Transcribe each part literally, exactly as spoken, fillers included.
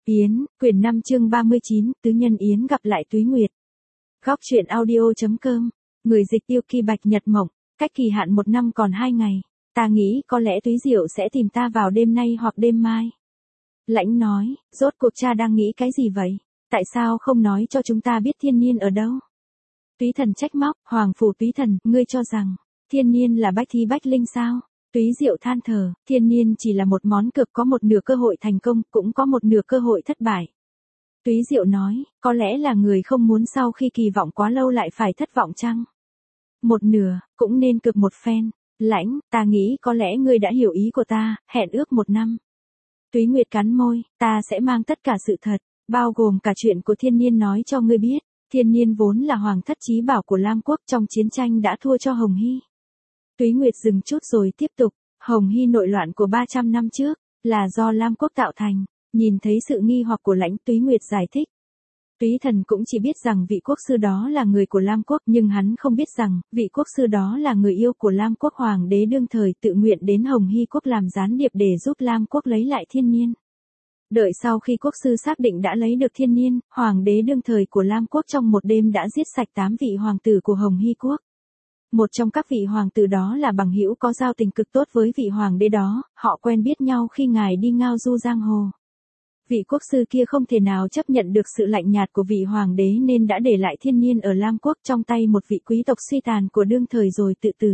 Yến, quyển năm chương ba mươi chín, Tứ Nhân Yến gặp lại Túy Nguyệt. Góc truyện audio.com, người dịch Tiêu Kỳ Bạch Nhật Mộng, cách kỳ hạn một năm còn hai ngày. Ta nghĩ có lẽ Túy Diệu sẽ tìm ta vào đêm nay hoặc đêm mai. Lãnh nói, rốt cuộc cha đang nghĩ cái gì vậy? Tại sao không nói cho chúng ta biết Thiên Niên ở đâu? Túy Thần trách móc, Hoàng phủ Túy Thần, ngươi cho rằng, Thiên Niên là bách thi bách linh sao? Túy Diệu than thở, Thiên Niên chỉ là một món cược, có một nửa cơ hội thành công, cũng có một nửa cơ hội thất bại. Túy Diệu nói, có lẽ là người không muốn sau khi kỳ vọng quá lâu lại phải thất vọng chăng? Một nửa, cũng nên cực một phen. Lãnh, ta nghĩ có lẽ ngươi đã hiểu ý của ta, hẹn ước một năm. Túy Nguyệt cắn môi, ta sẽ mang tất cả sự thật, bao gồm cả chuyện của Thiên Niên nói cho ngươi biết. Thiên Niên vốn là hoàng thất chí bảo của Lam Quốc, trong chiến tranh đã thua cho Hồng Hy. Túy Nguyệt dừng chút rồi tiếp tục, Hồng Hy nội loạn của ba trăm năm trước, là do Lam Quốc tạo thành. Nhìn thấy sự nghi hoặc của Lãnh, Túy Nguyệt giải thích. Túy Thần cũng chỉ biết rằng vị quốc sư đó là người của Lam Quốc, nhưng hắn không biết rằng, vị quốc sư đó là người yêu của Lam Quốc, hoàng đế đương thời tự nguyện đến Hồng Hy quốc làm gián điệp để giúp Lam Quốc lấy lại Thiên Niên. Đợi sau khi quốc sư xác định đã lấy được Thiên Niên, hoàng đế đương thời của Lam Quốc trong một đêm đã giết sạch tám vị hoàng tử của Hồng Hy quốc. Một trong các vị hoàng tử đó là bằng hữu có giao tình cực tốt với vị hoàng đế đó, họ quen biết nhau khi ngài đi ngao du giang hồ. Vị quốc sư kia không thể nào chấp nhận được sự lạnh nhạt của vị hoàng đế nên đã để lại Thiên Niên ở Lam Quốc trong tay một vị quý tộc suy tàn của đương thời rồi tự tử.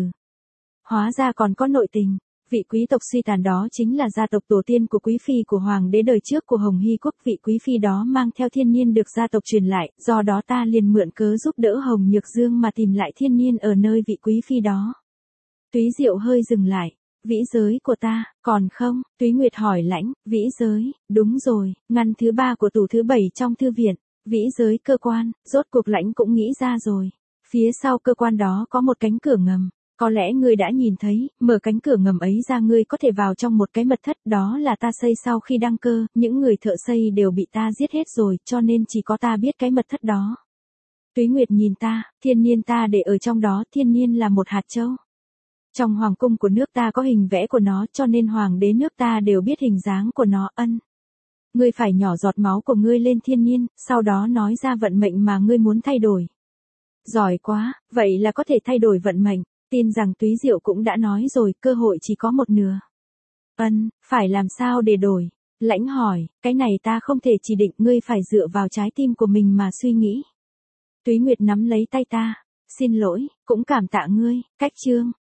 Hóa ra còn có nội tình, vị quý tộc suy tàn đó chính là gia tộc tổ tiên của quý phi của hoàng đế đời trước của Hồng Hy quốc. Vị quý phi đó mang theo Thiên Niên được gia tộc truyền lại, do đó ta liền mượn cớ giúp đỡ Hồng Nhược Dương mà tìm lại Thiên Niên ở nơi vị quý phi đó. Túy Diệu hơi dừng lại. Vĩ giới của ta, còn không? Túy Nguyệt hỏi Lãnh, vĩ giới, đúng rồi, ngăn thứ ba của tủ thứ bảy trong thư viện, vĩ giới cơ quan, rốt cuộc Lãnh cũng nghĩ ra rồi. Phía sau cơ quan đó có một cánh cửa ngầm, có lẽ ngươi đã nhìn thấy, mở cánh cửa ngầm ấy ra ngươi có thể vào trong một cái mật thất, đó là ta xây sau khi đăng cơ, những người thợ xây đều bị ta giết hết rồi, cho nên chỉ có ta biết cái mật thất đó. Túy Nguyệt nhìn ta, Thiên Niên ta để ở trong đó, Thiên Niên là một hạt châu. Trong hoàng cung của nước ta có hình vẽ của nó, cho nên hoàng đế nước ta đều biết hình dáng của nó. Ân. Ngươi phải nhỏ giọt máu của ngươi lên Thiên Niên, sau đó nói ra vận mệnh mà ngươi muốn thay đổi. Giỏi quá, vậy là có thể thay đổi vận mệnh, tin rằng Túy Diệu cũng đã nói rồi, cơ hội chỉ có một nửa. Ân, phải làm sao để đổi? Lãnh hỏi, cái này ta không thể chỉ định, ngươi phải dựa vào trái tim của mình mà suy nghĩ. Túy Nguyệt nắm lấy tay ta. Xin lỗi, cũng cảm tạ ngươi, cách chương.